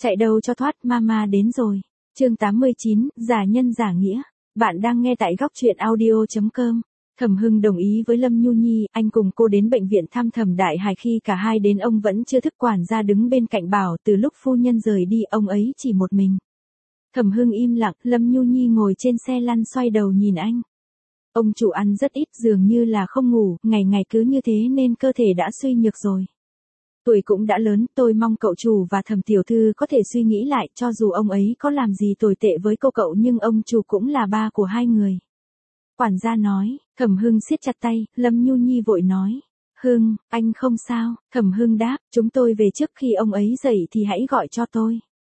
Chạy đâu cho thoát, mama đến rồi. Chương 89, giả nhân giả nghĩa. Bạn đang nghe tại góc truyện audio.com. Thẩm Hưng đồng ý với Lâm Nhu Nhi, anh cùng cô đến bệnh viện thăm Thẩm Đại Hải. Khi cả hai đến ông vẫn chưa thức, quản gia đứng bên cạnh bảo từ lúc phu nhân rời đi ông ấy chỉ một mình. Thẩm Hưng im lặng, Lâm Nhu Nhi ngồi trên xe lăn xoay đầu nhìn anh. Ông chủ ăn rất ít, dường như là không ngủ, ngày ngày cứ như thế nên cơ thể đã suy nhược rồi. Tuổi cũng đã lớn, tôi mong cậu chủ và Thẩm tiểu thư có thể suy nghĩ lại, cho dù ông ấy có làm gì tồi tệ với cậu nhưng ông chủ cũng là ba của hai người. Quản gia nói. Thẩm Hưng siết chặt tay, Lâm Nhu Nhi vội nói. Hưng, anh không sao. Thẩm Hưng đáp, chúng tôi về trước, khi ông ấy dậy thì hãy gọi cho tôi.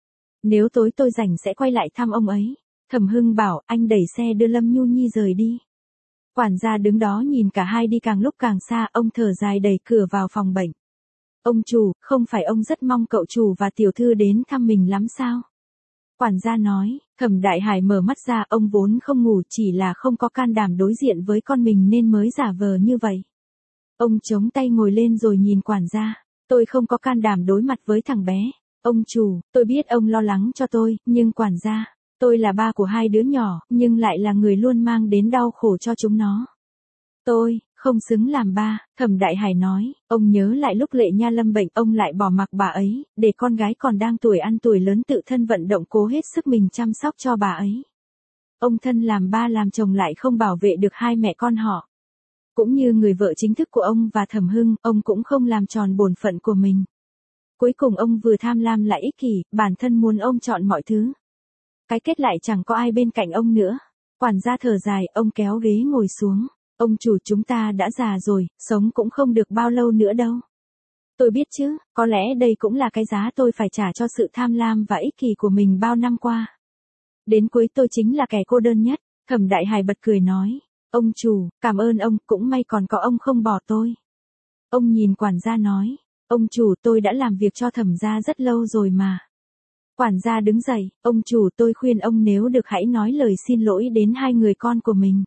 Nếu tối tôi rảnh sẽ quay lại thăm ông ấy. Thẩm Hưng bảo, anh đẩy xe đưa Lâm Nhu Nhi rời đi. Quản gia đứng đó nhìn cả hai đi càng lúc càng xa, ông thở dài đẩy cửa vào phòng bệnh. Ông chủ, không phải ông rất mong cậu chủ và tiểu thư đến thăm mình lắm sao? Quản gia nói. Thẩm Đại Hải mở mắt ra, ông vốn không ngủ, chỉ là không có can đảm đối diện với con mình nên mới giả vờ như vậy. Ông chống tay ngồi lên rồi nhìn quản gia. Tôi không có can đảm đối mặt với thằng bé. Ông chủ, tôi biết ông lo lắng cho tôi, nhưng quản gia, tôi là ba của hai đứa nhỏ, nhưng lại là người luôn mang đến đau khổ cho chúng nó. Tôi không xứng làm ba. Thẩm Đại Hải nói. Ông nhớ lại lúc Lệ Nha lâm bệnh, ông lại bỏ mặc bà ấy, để con gái còn đang tuổi ăn tuổi lớn tự thân vận động cố hết sức mình chăm sóc cho bà ấy. Ông thân làm ba làm chồng lại không bảo vệ được hai mẹ con họ. Cũng như người vợ chính thức của ông và Thẩm Hưng, ông cũng không làm tròn bổn phận của mình. Cuối cùng ông vừa tham lam lại ích kỷ, bản thân muốn ông chọn mọi thứ. Cái kết lại chẳng có ai bên cạnh ông nữa. Quản gia thở dài, ông kéo ghế ngồi xuống. Ông chủ, chúng ta đã già rồi, sống cũng không được bao lâu nữa đâu. Tôi biết chứ, có lẽ đây cũng là cái giá tôi phải trả cho sự tham lam và ích kỷ của mình bao năm qua. Đến cuối tôi chính là kẻ cô đơn nhất. Thẩm Đại Hải bật cười nói. Ông chủ, cảm ơn ông, cũng may còn có ông không bỏ tôi. Ông nhìn quản gia nói. Ông chủ, tôi đã làm việc cho Thẩm gia rất lâu rồi mà. Quản gia đứng dậy. Ông chủ, tôi khuyên ông nếu được hãy nói lời xin lỗi đến hai người con của mình.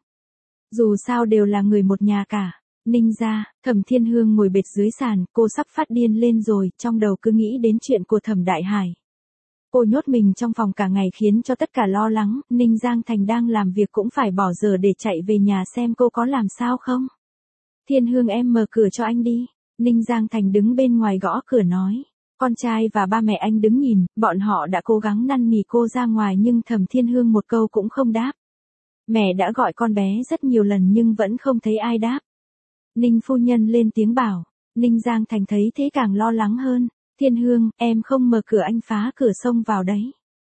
Dù sao đều là người một nhà cả. Ninh gia. Thẩm Thiên Hương ngồi bệt dưới sàn, cô sắp phát điên lên rồi, trong đầu cứ nghĩ đến chuyện của Thẩm Đại Hải. Cô nhốt mình trong phòng cả ngày khiến cho tất cả lo lắng, Ninh Giang Thành đang làm việc cũng phải bỏ giờ để chạy về nhà xem cô có làm sao không. Thiên Hương, em mở cửa cho anh đi. Ninh Giang Thành đứng bên ngoài gõ cửa nói. Con trai và ba mẹ anh đứng nhìn, bọn họ đã cố gắng năn nỉ cô ra ngoài nhưng Thẩm Thiên Hương một câu cũng không đáp. Mẹ đã gọi con bé rất nhiều lần nhưng vẫn không thấy ai đáp. Ninh phu nhân lên tiếng bảo. Ninh Giang Thành thấy thế càng lo lắng hơn. Thiên Hương, em không mở cửa anh phá cửa xông vào đấy.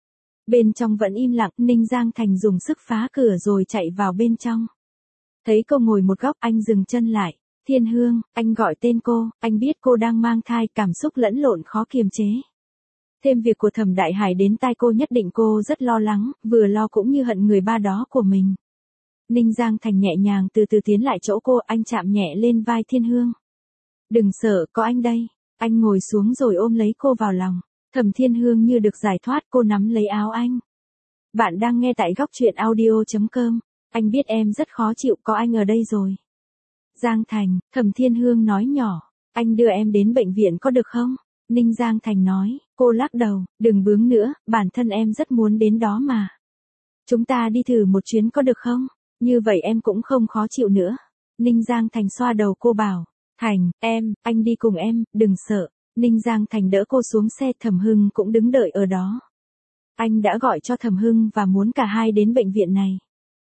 Bên trong vẫn im lặng, Ninh Giang Thành dùng sức phá cửa rồi chạy vào bên trong. Thấy cô ngồi một góc, anh dừng chân lại. Thiên Hương, anh gọi tên cô, anh biết cô đang mang thai, cảm xúc lẫn lộn khó kiềm chế. Thêm việc của Thẩm Đại Hải đến tai cô, nhất định cô rất lo lắng, vừa lo cũng như hận người ba đó của mình. Ninh Giang Thành nhẹ nhàng từ từ tiến lại chỗ cô, anh chạm nhẹ lên vai Thiên Hương. Đừng sợ, có anh đây. Anh ngồi xuống rồi ôm lấy cô vào lòng. Thẩm Thiên Hương như được giải thoát, cô nắm lấy áo anh. Bạn đang nghe tại góc truyện audio.com. Anh biết em rất khó chịu, có anh ở đây rồi. Giang Thành, Thẩm Thiên Hương nói nhỏ. Anh đưa em đến bệnh viện có được không? Ninh Giang Thành nói. Cô lắc đầu, đừng bướng nữa, bản thân em rất muốn đến đó mà. Chúng ta đi thử một chuyến có được không? Như vậy em cũng không khó chịu nữa. Ninh Giang Thành xoa đầu cô bảo. Thành, anh đi cùng em, đừng sợ. Ninh Giang Thành đỡ cô xuống xe, Thẩm Hưng cũng đứng đợi ở đó. Anh đã gọi cho Thẩm Hưng và muốn cả hai đến bệnh viện này.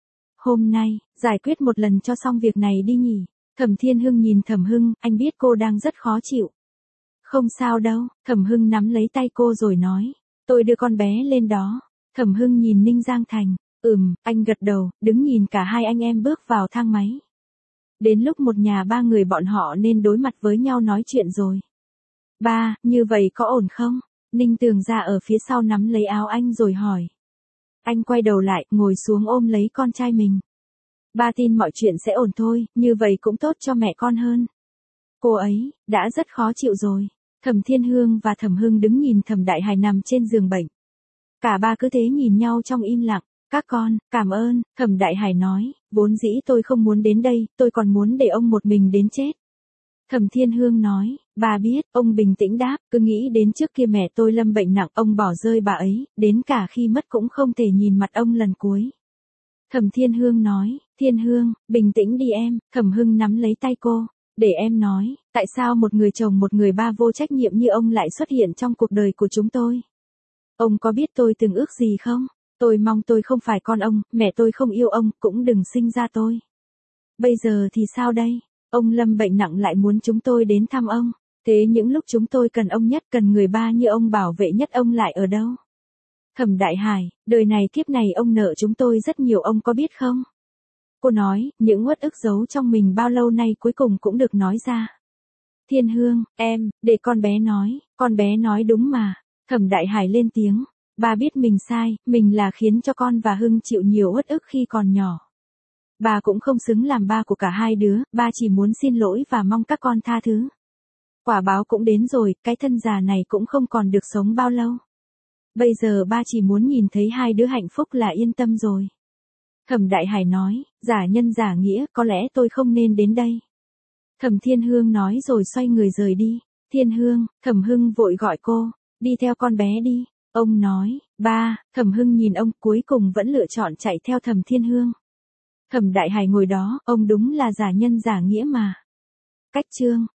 Hôm nay, giải quyết một lần cho xong việc này đi nhỉ. Thẩm Thiên Hương nhìn Thẩm Hưng, anh biết cô đang rất khó chịu. Không sao đâu, Thẩm Hưng nắm lấy tay cô rồi nói. Tôi đưa con bé lên đó. Thẩm Hưng nhìn Ninh Giang Thành. Anh gật đầu, đứng nhìn cả hai anh em bước vào thang máy. Đến lúc một nhà ba người bọn họ nên đối mặt với nhau nói chuyện rồi. Ba, như vậy có ổn không? Ninh Tường ra ở phía sau nắm lấy áo anh rồi hỏi. Anh quay đầu lại, ngồi xuống ôm lấy con trai mình. Ba tin mọi chuyện sẽ ổn thôi, như vậy cũng tốt cho mẹ con hơn. Cô ấy, đã rất khó chịu rồi. Thẩm Thiên Hương và Thẩm Hưng đứng nhìn Thẩm Đại Hải nằm trên giường bệnh. Cả ba cứ thế nhìn nhau trong im lặng. Các con, cảm ơn, Thẩm Đại Hải nói, vốn dĩ tôi không muốn đến đây, tôi còn muốn để ông một mình đến chết. Thẩm Thiên Hương nói, Bà biết, ông bình tĩnh đáp, cứ nghĩ đến trước kia mẹ tôi lâm bệnh nặng, ông bỏ rơi bà ấy, đến cả khi mất cũng không thể nhìn mặt ông lần cuối. Thẩm Thiên Hương nói, Thiên Hương, bình tĩnh đi em, Thẩm Hưng nắm lấy tay cô. Để em nói, tại sao một người chồng một người ba vô trách nhiệm như ông lại xuất hiện trong cuộc đời của chúng tôi? Ông có biết tôi từng ước gì không? Tôi mong tôi không phải con ông, mẹ tôi không yêu ông, cũng đừng sinh ra tôi. Bây giờ thì sao đây? Ông lâm bệnh nặng lại muốn chúng tôi đến thăm ông. Thế những lúc chúng tôi cần ông nhất, cần người ba như ông bảo vệ nhất, ông lại ở đâu? Thẩm Đại Hải, đời này kiếp này ông nợ chúng tôi rất nhiều, ông có biết không? Cô nói, những uất ức giấu trong mình bao lâu nay cuối cùng cũng được nói ra. Thiên Hương, em, để con bé nói đúng mà. Thẩm Đại Hải lên tiếng, bà biết mình sai, mình là khiến cho con và Hưng chịu nhiều uất ức khi còn nhỏ. Bà cũng không xứng làm ba của cả hai đứa, ba chỉ muốn xin lỗi và mong các con tha thứ. Quả báo cũng đến rồi, cái thân già này cũng không còn được sống bao lâu. Bây giờ ba chỉ muốn nhìn thấy hai đứa hạnh phúc là yên tâm rồi. Thẩm Đại Hải nói, giả nhân giả nghĩa, có lẽ tôi không nên đến đây. Thẩm Thiên Hương nói rồi xoay người rời đi. Thiên Hương, Thẩm Hưng vội gọi cô, đi theo con bé đi. Ông nói, ba, Thẩm Hưng nhìn ông cuối cùng vẫn lựa chọn chạy theo Thẩm Thiên Hương. Thẩm Đại Hải ngồi đó, ông đúng là giả nhân giả nghĩa mà. Cách chương